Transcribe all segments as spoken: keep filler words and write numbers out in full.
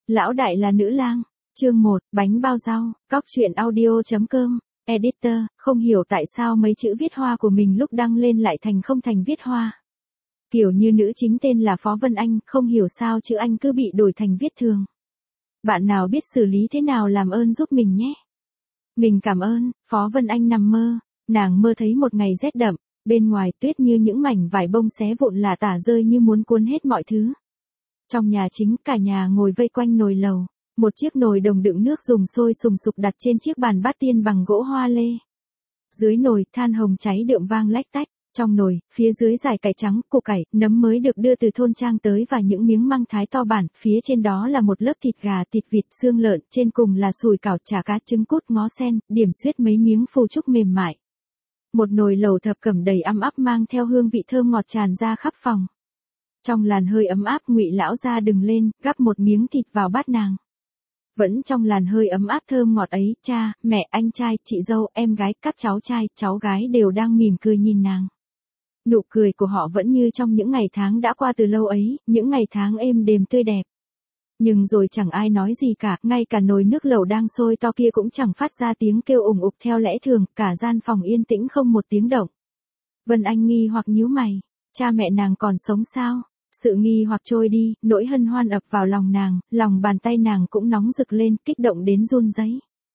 Lão đại là nữ lang. Chương một, bánh bao rau, cóc truyện audio.com, editor, không hiểu tại sao mấy chữ viết hoa của mình lúc đăng lên lại thành không thành viết hoa. Kiểu như nữ chính tên là Phó Vân Anh, không hiểu sao chữ Anh cứ bị đổi thành viết thường. Bạn nào biết xử lý thế nào làm ơn giúp mình nhé. Mình cảm ơn. Phó Vân Anh nằm mơ, nàng mơ thấy một ngày rét đậm, bên ngoài tuyết như những mảnh vải bông xé vụn lả tả rơi như muốn cuốn hết mọi thứ. Trong nhà chính cả nhà ngồi vây quanh nồi lầu, một chiếc nồi đồng đựng nước dùng sôi sùng sục đặt trên chiếc bàn bát tiên bằng gỗ hoa lê. Dưới nồi than hồng cháy đượm vang lách tách, trong nồi, phía dưới dải cải trắng, củ cải, nấm mới được đưa từ thôn trang tới và những miếng măng thái to bản, phía trên đó là một lớp thịt gà, thịt vịt, xương lợn, trên cùng là sùi cảo, chả cá, trứng cút, ngó sen, điểm xuyết mấy miếng phù trúc mềm mại. Một nồi lẩu thập cẩm đầy ăm ắp mang theo hương vị thơm ngọt tràn ra khắp phòng. Trong làn hơi ấm áp, Ngụy lão ra đứng lên, gắp một miếng thịt vào bát nàng. Vẫn trong làn hơi ấm áp thơm ngọt ấy, cha, mẹ, anh trai, chị dâu, em gái, các cháu trai, cháu gái đều đang mỉm cười nhìn nàng. Nụ cười của họ vẫn như trong những ngày tháng đã qua từ lâu ấy, những ngày tháng êm đềm tươi đẹp. Nhưng rồi chẳng ai nói gì cả, ngay cả nồi nước lẩu đang sôi to kia cũng chẳng phát ra tiếng kêu ủng ục theo lẽ thường, cả gian phòng yên tĩnh không một tiếng động. Vân Anh nghi hoặc nhíu mày, cha mẹ nàng còn sống sao? Sự nghi hoặc trôi đi, nỗi hân hoan ập vào lòng nàng, lòng bàn tay nàng cũng nóng rực lên, kích động đến run rẩy.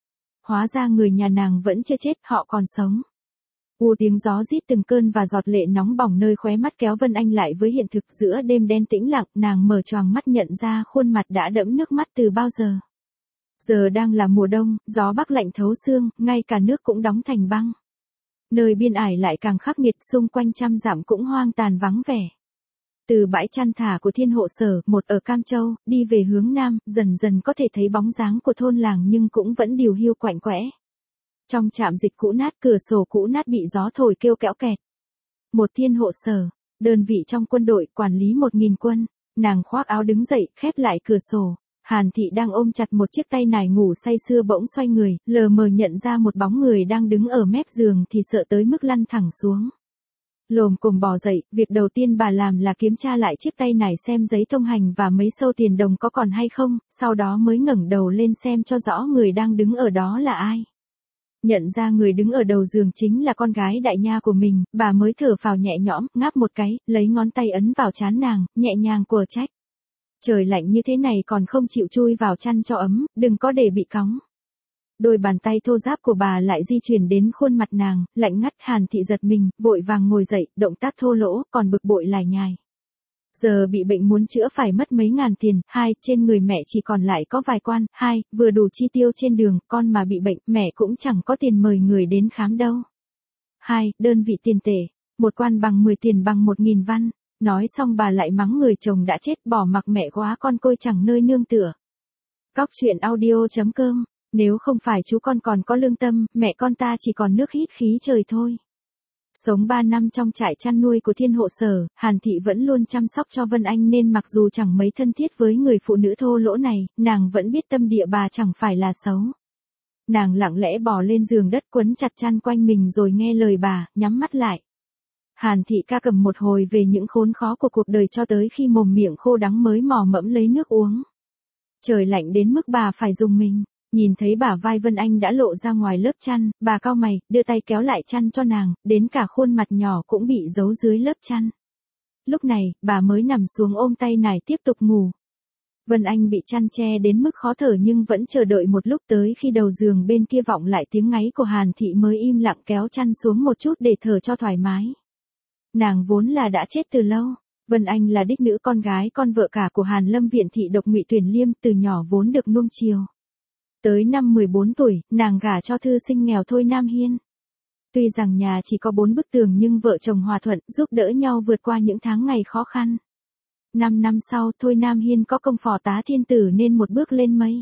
Hóa ra người nhà nàng vẫn chưa chết, họ còn sống. U tiếng gió rít từng cơn và giọt lệ nóng bỏng nơi khóe mắt kéo Vân Anh lại với hiện thực. Giữa đêm đen tĩnh lặng, nàng mở choàng mắt nhận ra khuôn mặt đã đẫm nước mắt từ bao giờ. Giờ đang là mùa đông, gió bắc lạnh thấu xương, ngay cả nước cũng đóng thành băng. Nơi biên ải lại càng khắc nghiệt, xung quanh trăm dặm cũng hoang tàn vắng vẻ. Từ bãi chăn thả của Thiên Hộ Sở, một ở Cam Châu, đi về hướng nam, dần dần có thể thấy bóng dáng của thôn làng nhưng cũng vẫn điều hiu quạnh quẽ. Trong trạm dịch cũ nát, cửa sổ cũ nát bị gió thổi kêu kẽo kẹt. Một Thiên Hộ Sở, đơn vị trong quân đội, quản lý một nghìn quân. Nàng khoác áo đứng dậy, khép lại cửa sổ. Hàn Thị đang ôm chặt một chiếc tay nải ngủ say sưa bỗng xoay người, lờ mờ nhận ra một bóng người đang đứng ở mép giường thì sợ tới mức lăn thẳng xuống. Lồm cồm bò dậy, việc đầu tiên bà làm là kiểm tra lại chiếc tay nải xem giấy thông hành và mấy sâu tiền đồng có còn hay không, sau đó mới ngẩng đầu lên xem cho rõ người đang đứng ở đó là ai. Nhận ra người đứng ở đầu giường chính là con gái đại nha của mình, bà mới thở phào nhẹ nhõm, ngáp một cái, lấy ngón tay ấn vào trán nàng, nhẹ nhàng quở trách. Trời lạnh như thế này còn không chịu chui vào chăn cho ấm, đừng có để bị cóng. Đôi bàn tay thô ráp của bà lại di chuyển đến khuôn mặt nàng, lạnh ngắt. Hàn Thị giật mình, vội vàng ngồi dậy, động tác thô lỗ, còn bực bội lải nhải. Giờ bị bệnh muốn chữa phải mất mấy ngàn tiền, hai, trên người mẹ chỉ còn lại có vài quan, hai, vừa đủ chi tiêu trên đường, con mà bị bệnh, mẹ cũng chẳng có tiền mời người đến khám đâu. Hai, đơn vị tiền tệ, một quan bằng mười tiền bằng một nghìn văn. Nói xong bà lại mắng người chồng đã chết, bỏ mặc mẹ quá con côi chẳng nơi nương tựa. Cóc truyện audio.com, nếu không phải chú con còn có lương tâm, mẹ con ta chỉ còn nước hít khí trời thôi. Sống ba năm trong trại chăn nuôi của Thiên Hộ Sở, Hàn Thị vẫn luôn chăm sóc cho Vân Anh nên mặc dù chẳng mấy thân thiết với người phụ nữ thô lỗ này, nàng vẫn biết tâm địa bà chẳng phải là xấu. Nàng lặng lẽ bò lên giường đất quấn chặt chăn quanh mình rồi nghe lời bà, nhắm mắt lại. Hàn Thị ca cầm một hồi về những khốn khó của cuộc đời cho tới khi mồm miệng khô đắng mới mò mẫm lấy nước uống. Trời lạnh đến mức bà phải dùng mình. Nhìn thấy bả vai Vân Anh đã lộ ra ngoài lớp chăn, bà cau mày, đưa tay kéo lại chăn cho nàng, đến cả khuôn mặt nhỏ cũng bị giấu dưới lớp chăn. Lúc này, bà mới nằm xuống ôm tay nải tiếp tục ngủ. Vân Anh bị chăn che đến mức khó thở nhưng vẫn chờ đợi một lúc, tới khi đầu giường bên kia vọng lại tiếng ngáy của Hàn Thị mới im lặng kéo chăn xuống một chút để thở cho thoải mái. Nàng vốn là đã chết từ lâu. Vân Anh là đích nữ con gái con vợ cả của Hàn Lâm Viện Thị độc Ngụy Tuyển Liêm, từ nhỏ vốn được nuông chiều. Tới năm mười bốn tuổi, nàng gả cho thư sinh nghèo Thôi Nam Hiên. Tuy rằng nhà chỉ có bốn bức tường nhưng vợ chồng hòa thuận, giúp đỡ nhau vượt qua những tháng ngày khó khăn. Năm năm sau, Thôi Nam Hiên có công phò tá thiên tử nên một bước lên mây.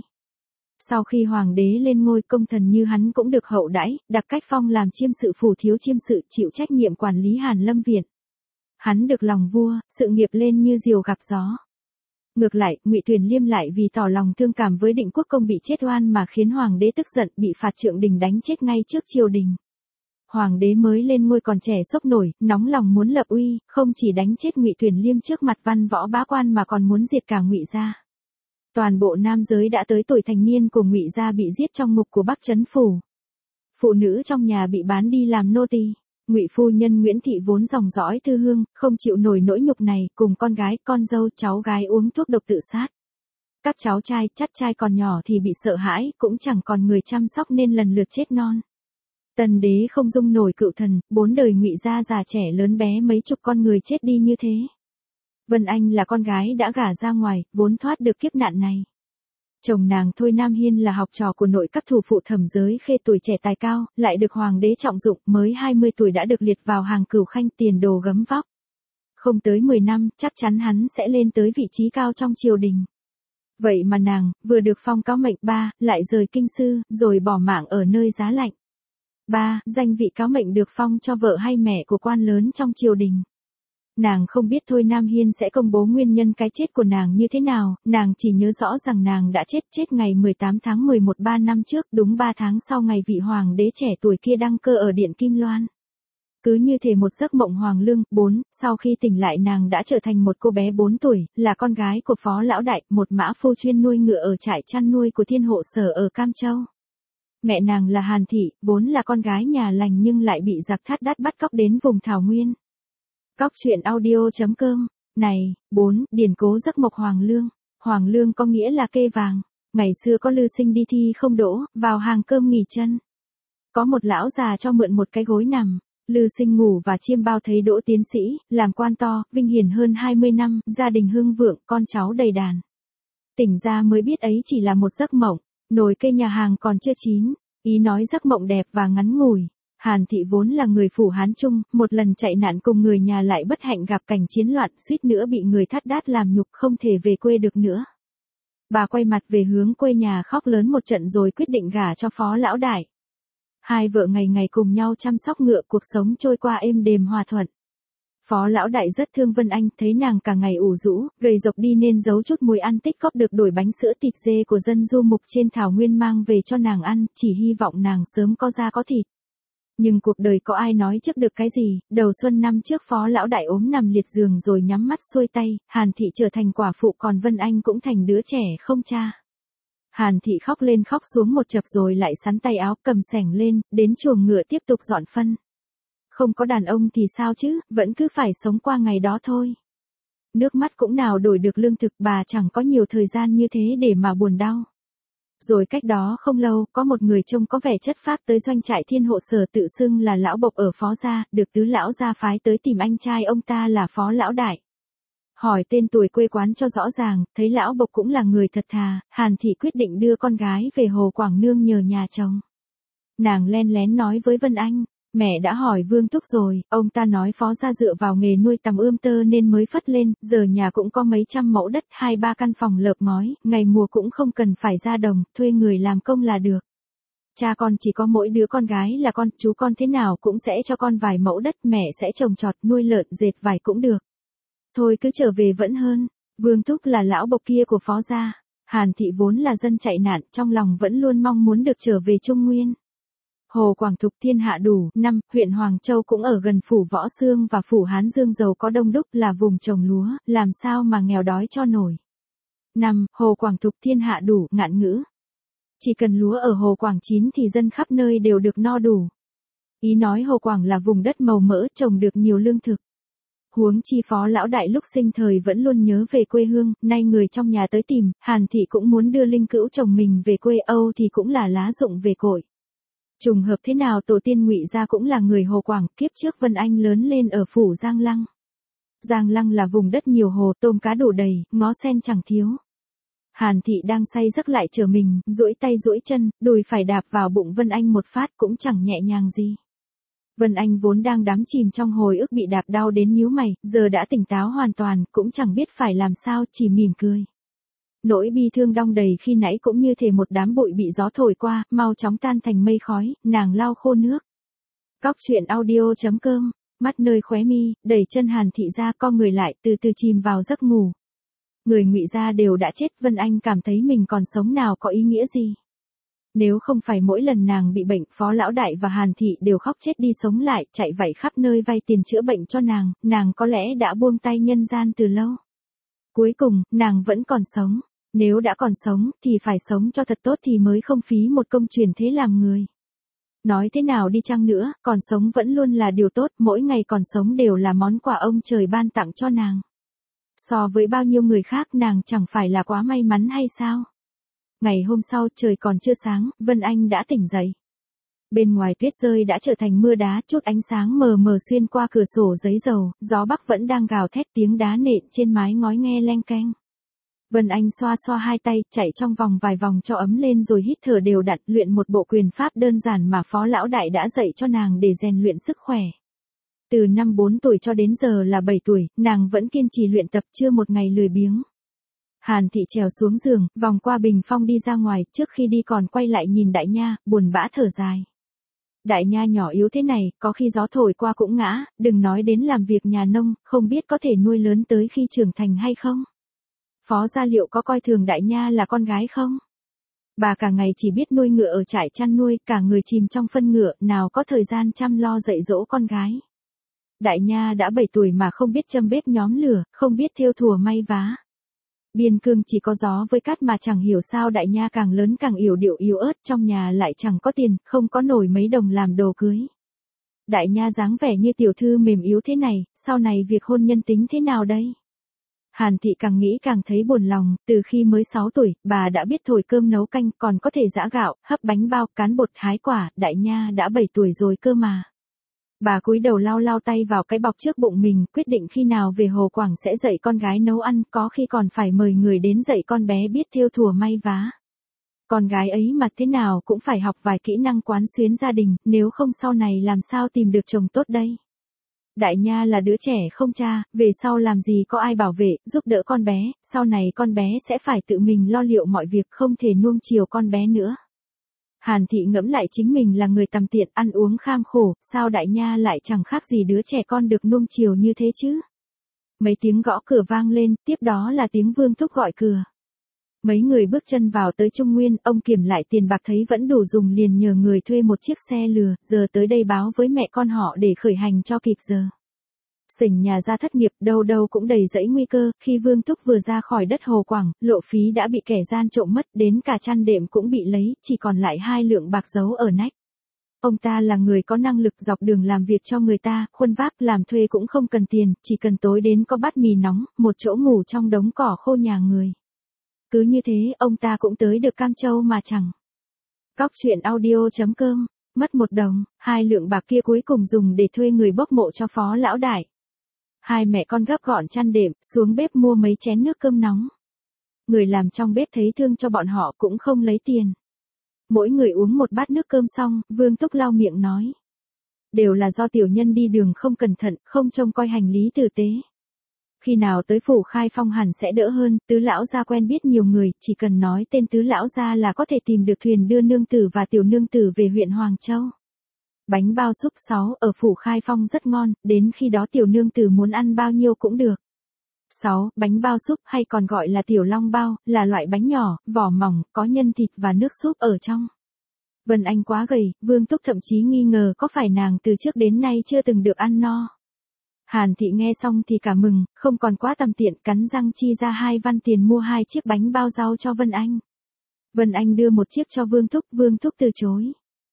Sau khi hoàng đế lên ngôi, công thần như hắn cũng được hậu đãi, đặc cách phong làm chiêm sự phủ thiếu chiêm sự, chịu trách nhiệm quản lý Hàn Lâm Viện. Hắn được lòng vua, sự nghiệp lên như diều gặp gió. Ngược lại, Ngụy Tuyển Liêm lại vì tỏ lòng thương cảm với Định Quốc Công bị chết oan mà khiến hoàng đế tức giận, bị phạt Trượng Đình đánh chết ngay trước triều đình. Hoàng đế mới lên ngôi còn trẻ sốc nổi, nóng lòng muốn lập uy, không chỉ đánh chết Ngụy Tuyển Liêm trước mặt văn võ bá quan mà còn muốn diệt cả Ngụy gia. Toàn bộ nam giới đã tới tuổi thành niên của Ngụy gia bị giết trong ngục của Bắc Trấn phủ. Phụ nữ trong nhà bị bán đi làm nô tỳ. Ngụy phu nhân Nguyễn Thị vốn dòng dõi thư hương, không chịu nổi nỗi nhục này, cùng con gái, con dâu, cháu gái uống thuốc độc tự sát. Các cháu trai, chắt trai còn nhỏ thì bị sợ hãi, cũng chẳng còn người chăm sóc nên lần lượt chết non. Tần đế không dung nổi cựu thần, bốn đời Ngụy gia già trẻ lớn bé mấy chục con người chết đi như thế. Vân Anh là con gái đã gả ra ngoài, vốn thoát được kiếp nạn này. Chồng nàng Thôi Nam Hiên là học trò của nội các thủ phụ Thẩm Giới Khê, tuổi trẻ tài cao, lại được hoàng đế trọng dụng, mới hai mươi tuổi đã được liệt vào hàng cửu khanh, tiền đồ gấm vóc. Không tới mười năm, chắc chắn hắn sẽ lên tới vị trí cao trong triều đình. Vậy mà nàng, vừa được phong cáo mệnh ba, lại rời kinh sư, rồi bỏ mạng ở nơi giá lạnh. Ba, danh vị cáo mệnh được phong cho vợ hay mẹ của quan lớn trong triều đình. Nàng không biết Thôi Nam Hiên sẽ công bố nguyên nhân cái chết của nàng như thế nào, nàng chỉ nhớ rõ rằng nàng đã chết chết ngày mười tám tháng mười một ba năm trước, đúng ba tháng sau ngày vị hoàng đế trẻ tuổi kia đăng cơ ở Điện Kim Loan. Cứ như thể một giấc mộng hoàng lương. Bốn, sau khi tỉnh lại nàng đã trở thành một cô bé bốn tuổi, là con gái của Phó Lão Đại, một mã phu chuyên nuôi ngựa ở trại chăn nuôi của Thiên Hộ Sở ở Cam Châu. Mẹ nàng là Hàn Thị, vốn là con gái nhà lành nhưng lại bị giặc Thát Đát bắt cóc đến vùng Thảo Nguyên. Cóc truyện audio chấm com. Này, bốn, điển cố giấc mộc Hoàng Lương. Hoàng Lương có nghĩa là kê vàng. Ngày xưa có lư sinh đi thi không đỗ, vào hàng cơm nghỉ chân. Có một lão già cho mượn một cái gối nằm. Lư sinh ngủ và chiêm bao thấy đỗ tiến sĩ, làm quan to, vinh hiển hơn hai mươi năm, gia đình hưng vượng, con cháu đầy đàn. Tỉnh ra mới biết ấy chỉ là một giấc mộng, nồi cây nhà hàng còn chưa chín. Ý nói giấc mộng đẹp và ngắn ngủi. Hàn Thị vốn là người phủ Hán Trung, một lần chạy nạn cùng người nhà lại bất hạnh gặp cảnh chiến loạn, suýt nữa bị người Thát Đát làm nhục, không thể về quê được nữa. Bà quay mặt về hướng quê nhà khóc lớn một trận rồi quyết định gả cho Phó Lão Đại. Hai vợ ngày ngày cùng nhau chăm sóc ngựa, cuộc sống trôi qua êm đềm hòa thuận. Phó Lão Đại rất thương Vân Anh, thấy nàng cả ngày ủ rũ, gầy rộc đi nên giấu chút muối ăn tích cóp được đổi bánh sữa thịt dê của dân du mục trên thảo nguyên mang về cho nàng ăn, chỉ hy vọng nàng sớm có da có thịt. Nhưng cuộc đời có ai nói trước được cái gì, đầu xuân năm trước Phó Lão Đại ốm nằm liệt giường rồi nhắm mắt xuôi tay, Hàn Thị trở thành quả phụ còn Vân Anh cũng thành đứa trẻ không cha. Hàn Thị khóc lên khóc xuống một chập rồi lại sắn tay áo cầm xẻng lên, đến chuồng ngựa tiếp tục dọn phân. Không có đàn ông thì sao chứ, vẫn cứ phải sống qua ngày đó thôi. Nước mắt cũng nào đổi được lương thực, bà chẳng có nhiều thời gian như thế để mà buồn đau. Rồi cách đó không lâu, có một người trông có vẻ chất phác tới doanh trại Thiên Hộ Sở tự xưng là lão bộc ở Phó gia, được tứ lão gia phái tới tìm anh trai ông ta là Phó Lão Đại. Hỏi tên tuổi quê quán cho rõ ràng, thấy lão bộc cũng là người thật thà, Hàn Thị quyết định đưa con gái về Hồ Quảng Nương nhờ nhà chồng. Nàng len lén nói với Vân Anh, mẹ đã hỏi Vương Thúc rồi, ông ta nói Phó gia dựa vào nghề nuôi tằm ươm tơ nên mới phất lên, giờ nhà cũng có mấy trăm mẫu đất, hai ba căn phòng lợp ngói, ngày mùa cũng không cần phải ra đồng, thuê người làm công là được. Cha con chỉ có mỗi đứa con gái là con, chú con thế nào cũng sẽ cho con vài mẫu đất, mẹ sẽ trồng trọt, nuôi lợn, dệt vải cũng được. Thôi cứ trở về vẫn hơn. Vương Thúc là lão bộc kia của Phó gia. Hàn Thị vốn là dân chạy nạn, trong lòng vẫn luôn mong muốn được trở về Trung Nguyên. Hồ Quảng Thục thiên hạ đủ. Năm, huyện Hoàng Châu cũng ở gần phủ Võ Xương và phủ Hán Dương giàu có đông đúc, là vùng trồng lúa, làm sao mà nghèo đói cho nổi. Năm, Hồ Quảng Thục thiên hạ đủ. Ngạn ngữ. Chỉ cần lúa ở Hồ Quảng chín thì dân khắp nơi đều được no đủ. Ý nói Hồ Quảng là vùng đất màu mỡ, trồng được nhiều lương thực. Huống chi Phó Lão Đại lúc sinh thời vẫn luôn nhớ về quê hương, nay người trong nhà tới tìm, Hàn Thị cũng muốn đưa linh cữu chồng mình về quê, Âu thì cũng là lá rụng về cội. Trùng hợp thế nào tổ tiên Ngụy gia cũng là người Hồ Quảng, kiếp trước Vân Anh lớn lên ở phủ Giang Lăng. Giang Lăng là vùng đất nhiều hồ, tôm cá đủ đầy, ngó sen chẳng thiếu. Hàn Thị đang say giấc lại trở mình, duỗi tay duỗi chân, đùi phải đạp vào bụng Vân Anh một phát cũng chẳng nhẹ nhàng gì. Vân Anh vốn đang đắm chìm trong hồi ức bị đạp đau đến nhíu mày, giờ đã tỉnh táo hoàn toàn, cũng chẳng biết phải làm sao, chỉ mỉm cười. Nỗi bi thương đong đầy khi nãy cũng như thể một đám bụi bị gió thổi qua, mau chóng tan thành mây khói, nàng lau khô nước. Cóc truyện audio chấm com, mắt nơi khóe mi, đẩy chân Hàn Thị ra, co người lại, từ từ chìm vào giấc ngủ. Người Ngụy gia đều đã chết, Vân Anh cảm thấy mình còn sống nào có ý nghĩa gì. Nếu không phải mỗi lần nàng bị bệnh, Phó Lão Đại và Hàn Thị đều khóc chết đi sống lại, chạy vạy khắp nơi vay tiền chữa bệnh cho nàng, nàng có lẽ đã buông tay nhân gian từ lâu. Cuối cùng, nàng vẫn còn sống. Nếu đã còn sống, thì phải sống cho thật tốt thì mới không phí một công truyền thế làm người. Nói thế nào đi chăng nữa, còn sống vẫn luôn là điều tốt, mỗi ngày còn sống đều là món quà ông trời ban tặng cho nàng. So với bao nhiêu người khác nàng chẳng phải là quá may mắn hay sao? Ngày hôm sau trời còn chưa sáng, Vân Anh đã tỉnh dậy. Bên ngoài tuyết rơi đã trở thành mưa đá, chút ánh sáng mờ mờ xuyên qua cửa sổ giấy dầu, gió bắc vẫn đang gào thét, tiếng đá nện trên mái ngói nghe leng keng. Vân Anh xoa xoa hai tay, chạy trong vòng vài vòng cho ấm lên rồi hít thở đều đặn, luyện một bộ quyền pháp đơn giản mà Phó Lão Đại đã dạy cho nàng để rèn luyện sức khỏe. Từ năm bốn tuổi cho đến giờ là bảy tuổi, nàng vẫn kiên trì luyện tập, chưa một ngày lười biếng. Hàn Thị trèo xuống giường, vòng qua bình phong đi ra ngoài, trước khi đi còn quay lại nhìn Đại Nha, buồn bã thở dài. Đại Nha nhỏ yếu thế này, có khi gió thổi qua cũng ngã, đừng nói đến làm việc nhà nông, không biết có thể nuôi lớn tới khi trưởng thành hay không. Phó Gia Liệu có coi thường Đại Nha là con gái không? Bà cả ngày chỉ biết nuôi ngựa ở trại chăn nuôi, cả người chìm trong phân ngựa, nào có thời gian chăm lo dạy dỗ con gái. Đại Nha đã bảy tuổi mà không biết châm bếp nhóm lửa, không biết thêu thùa may vá. Biên cương chỉ có gió với cát mà chẳng hiểu sao Đại Nha càng lớn càng yểu điệu yếu ớt, trong nhà lại chẳng có tiền, không có nổi mấy đồng làm đồ cưới. Đại Nha dáng vẻ như tiểu thư mềm yếu thế này, sau này việc hôn nhân tính thế nào đây? Hàn Thị càng nghĩ càng thấy buồn lòng, từ khi mới sáu tuổi, bà đã biết thổi cơm nấu canh, còn có thể giã gạo, hấp bánh bao, cán bột, hái quả, Đại Nha đã bảy tuổi rồi cơ mà. Bà cúi đầu lau lau tay vào cái bọc trước bụng mình, quyết định khi nào về Hồ Quảng sẽ dạy con gái nấu ăn, có khi còn phải mời người đến dạy con bé biết thêu thùa may vá. Con gái ấy mà thế nào cũng phải học vài kỹ năng quán xuyến gia đình, nếu không sau này làm sao tìm được chồng tốt đây. Đại Nha là đứa trẻ không cha, về sau làm gì có ai bảo vệ, giúp đỡ con bé, sau này con bé sẽ phải tự mình lo liệu mọi việc, không thể nuông chiều con bé nữa. Hàn Thị ngẫm lại chính mình là người tầm tiện, ăn uống kham khổ, sao Đại Nha lại chẳng khác gì đứa trẻ con được nuông chiều như thế chứ? Mấy tiếng gõ cửa vang lên, tiếp đó là tiếng Vương Thúc gọi cửa. Mấy người bước chân vào tới Trung Nguyên, ông kiểm lại tiền bạc thấy vẫn đủ dùng liền nhờ người thuê một chiếc xe lừa, giờ tới đây báo với mẹ con họ để khởi hành cho kịp giờ. Sảnh nhà gia thất nghiệp, đâu đâu cũng đầy rẫy nguy cơ, khi Vương Thúc vừa ra khỏi đất Hồ Quảng, lộ phí đã bị kẻ gian trộm mất, đến cả chăn đệm cũng bị lấy, chỉ còn lại hai lượng bạc giấu ở nách. Ông ta là người có năng lực dọc đường làm việc cho người ta, khuân vác làm thuê cũng không cần tiền, chỉ cần tối đến có bát mì nóng, một chỗ ngủ trong đống cỏ khô nhà người. Cứ như thế, ông ta cũng tới được Cam Châu mà chẳng. Cóc truyện audio chấm com, mất một đồng, hai lượng bạc kia cuối cùng dùng để thuê người bốc mộ cho Phó Lão Đại. Hai mẹ con gấp gọn chăn đệm, xuống bếp mua mấy chén nước cơm nóng. Người làm trong bếp thấy thương cho bọn họ cũng không lấy tiền. Mỗi người uống một bát nước cơm xong, Vương Túc lau miệng nói. Đều là do tiểu nhân đi đường không cẩn thận, không trông coi hành lý tử tế. Khi nào tới phủ Khai Phong hẳn sẽ đỡ hơn, Tứ Lão gia quen biết nhiều người, chỉ cần nói tên Tứ Lão gia là có thể tìm được thuyền đưa nương tử và tiểu nương tử về huyện Hoàng Châu. Bánh bao súp sáu ở phủ Khai Phong rất ngon, đến khi đó tiểu nương tử muốn ăn bao nhiêu cũng được. sáu. Bánh bao súp hay còn gọi là tiểu long bao, là loại bánh nhỏ, vỏ mỏng, có nhân thịt và nước súp ở trong. Vân Anh quá gầy, Vương Túc thậm chí nghi ngờ có phải nàng từ trước đến nay chưa từng được ăn no. Hàn Thị nghe xong thì cả mừng, không còn quá tầm tiện, cắn răng chi ra hai văn tiền mua hai chiếc bánh bao rau cho Vân Anh. Vân Anh đưa một chiếc cho Vương Thúc, Vương Thúc từ chối.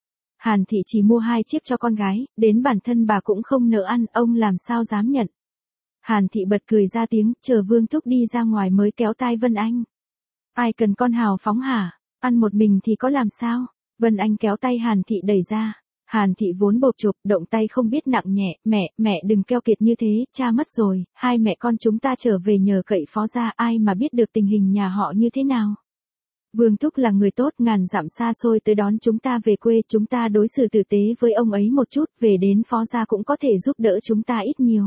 Hàn Thị chỉ mua hai chiếc cho con gái, đến bản thân bà cũng không nỡ ăn, ông làm sao dám nhận. Hàn Thị bật cười ra tiếng, chờ Vương Thúc đi ra ngoài mới kéo tai Vân Anh. Ai cần con hào phóng hả, ăn một mình thì có làm sao? Vân Anh kéo tay Hàn Thị đẩy ra. Hàn Thị vốn bộp chộp, động tay không biết nặng nhẹ, mẹ, mẹ đừng keo kiệt như thế, cha mất rồi, hai mẹ con chúng ta trở về nhờ cậy Phó gia, ai mà biết được tình hình nhà họ như thế nào. Vương Thúc là người tốt, ngàn dặm xa xôi tới đón chúng ta về quê, chúng ta đối xử tử tế với ông ấy một chút, về đến Phó gia cũng có thể giúp đỡ chúng ta ít nhiều.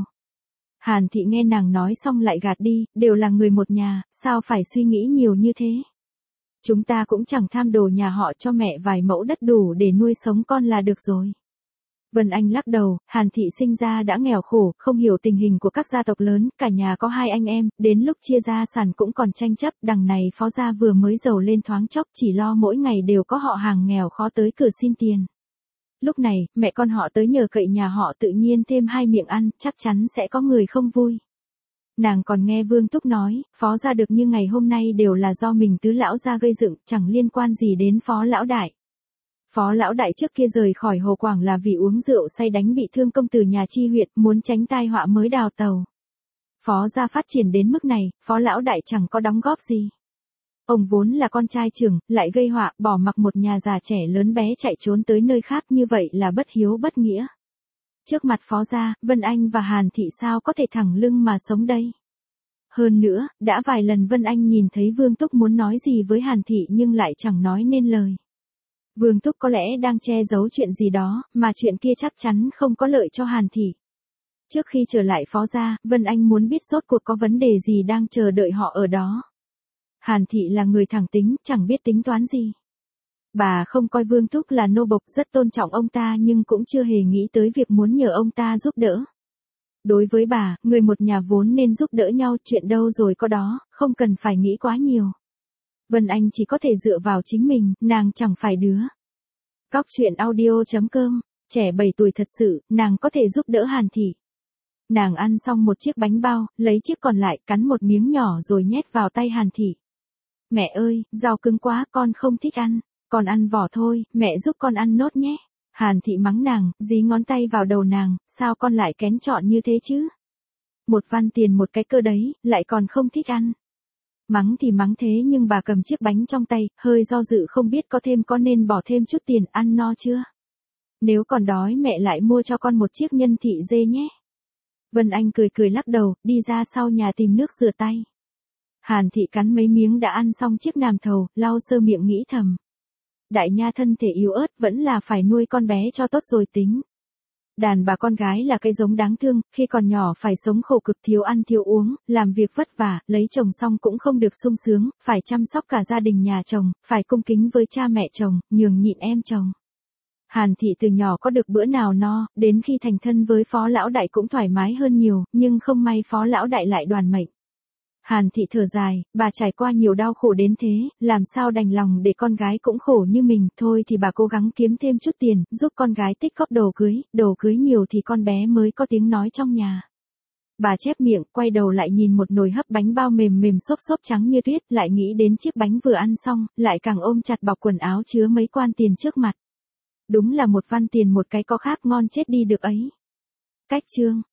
Hàn Thị nghe nàng nói xong lại gạt đi, đều là người một nhà, sao phải suy nghĩ nhiều như thế. Chúng ta cũng chẳng tham đồ nhà họ, cho mẹ vài mẫu đất đủ để nuôi sống con là được rồi. Vân Anh lắc đầu, Hàn Thị sinh ra đã nghèo khổ, không hiểu tình hình của các gia tộc lớn, cả nhà có hai anh em, đến lúc chia gia sản cũng còn tranh chấp, đằng này Phó gia vừa mới giàu lên thoáng chốc, chỉ lo mỗi ngày đều có họ hàng nghèo khó tới cửa xin tiền. Lúc này, mẹ con họ tới nhờ cậy nhà họ tự nhiên thêm hai miệng ăn, chắc chắn sẽ có người không vui. Nàng còn nghe Vương Túc nói, phó gia được như ngày hôm nay đều là do mình tứ lão gia gây dựng, chẳng liên quan gì đến phó lão đại. Phó lão đại trước kia rời khỏi Hồ Quảng là vì uống rượu say đánh bị thương công tử nhà Chi huyện, muốn tránh tai họa mới đào tàu. Phó gia phát triển đến mức này, phó lão đại chẳng có đóng góp gì. Ông vốn là con trai trưởng, lại gây họa, bỏ mặc một nhà già trẻ lớn bé chạy trốn tới nơi khác, như vậy là bất hiếu bất nghĩa. Trước mặt phó gia, Vân Anh và Hàn Thị sao có thể thẳng lưng mà sống đây. Hơn nữa, đã vài lần Vân Anh nhìn thấy Vương Túc muốn nói gì với Hàn Thị nhưng lại chẳng nói nên lời. Vương Túc có lẽ đang che giấu chuyện gì đó, mà chuyện kia chắc chắn không có lợi cho Hàn Thị. Trước khi trở lại phó gia, Vân Anh muốn biết rốt cuộc có vấn đề gì đang chờ đợi họ ở đó. Hàn Thị là người thẳng tính, chẳng biết tính toán gì. Bà không coi Vương Túc là nô bộc, rất tôn trọng ông ta nhưng cũng chưa hề nghĩ tới việc muốn nhờ ông ta giúp đỡ. Đối với bà, người một nhà vốn nên giúp đỡ nhau, chuyện đâu rồi có đó, không cần phải nghĩ quá nhiều. Vân Anh chỉ có thể dựa vào chính mình, nàng chẳng phải đứa. Cóc truyện audio chấm com, trẻ bảy tuổi thật sự, nàng có thể giúp đỡ Hàn Thị. Nàng ăn xong một chiếc bánh bao, lấy chiếc còn lại, cắn một miếng nhỏ rồi nhét vào tay Hàn Thị. Mẹ ơi, rau cứng quá, con không thích ăn, con ăn vỏ thôi, mẹ giúp con ăn nốt nhé. Hàn Thị mắng nàng, dí ngón tay vào đầu nàng, sao con lại kén chọn như thế chứ? Một văn tiền một cái cơ đấy, lại còn không thích ăn. Mắng thì mắng thế nhưng bà cầm chiếc bánh trong tay, hơi do dự không biết có thêm có nên bỏ thêm chút tiền, ăn no chưa? Nếu còn đói mẹ lại mua cho con một chiếc nhân thị dê nhé. Vân Anh cười cười lắc đầu, đi ra sau nhà tìm nước rửa tay. Hàn Thị cắn mấy miếng đã ăn xong chiếc nàm thầu, lau sơ miệng nghĩ thầm. Đại nha thân thể yếu ớt vẫn là phải nuôi con bé cho tốt rồi tính. Đàn bà con gái là cái giống đáng thương, khi còn nhỏ phải sống khổ cực, thiếu ăn thiếu uống, làm việc vất vả, lấy chồng xong cũng không được sung sướng, phải chăm sóc cả gia đình nhà chồng, phải cung kính với cha mẹ chồng, nhường nhịn em chồng. Hàn Thị từ nhỏ có được bữa nào no, đến khi thành thân với phó lão đại cũng thoải mái hơn nhiều, nhưng không may phó lão đại lại đoàn mệnh. Hàn Thị thở dài, bà trải qua nhiều đau khổ đến thế, làm sao đành lòng để con gái cũng khổ như mình, thôi thì bà cố gắng kiếm thêm chút tiền, giúp con gái tích góp đồ cưới, đồ cưới nhiều thì con bé mới có tiếng nói trong nhà. Bà chép miệng, quay đầu lại nhìn một nồi hấp bánh bao mềm mềm xốp xốp trắng như tuyết, lại nghĩ đến chiếc bánh vừa ăn xong, lại càng ôm chặt bọc quần áo chứa mấy quan tiền trước mặt. Đúng là một văn tiền một cái có khác ngon chết đi được ấy. Cách chương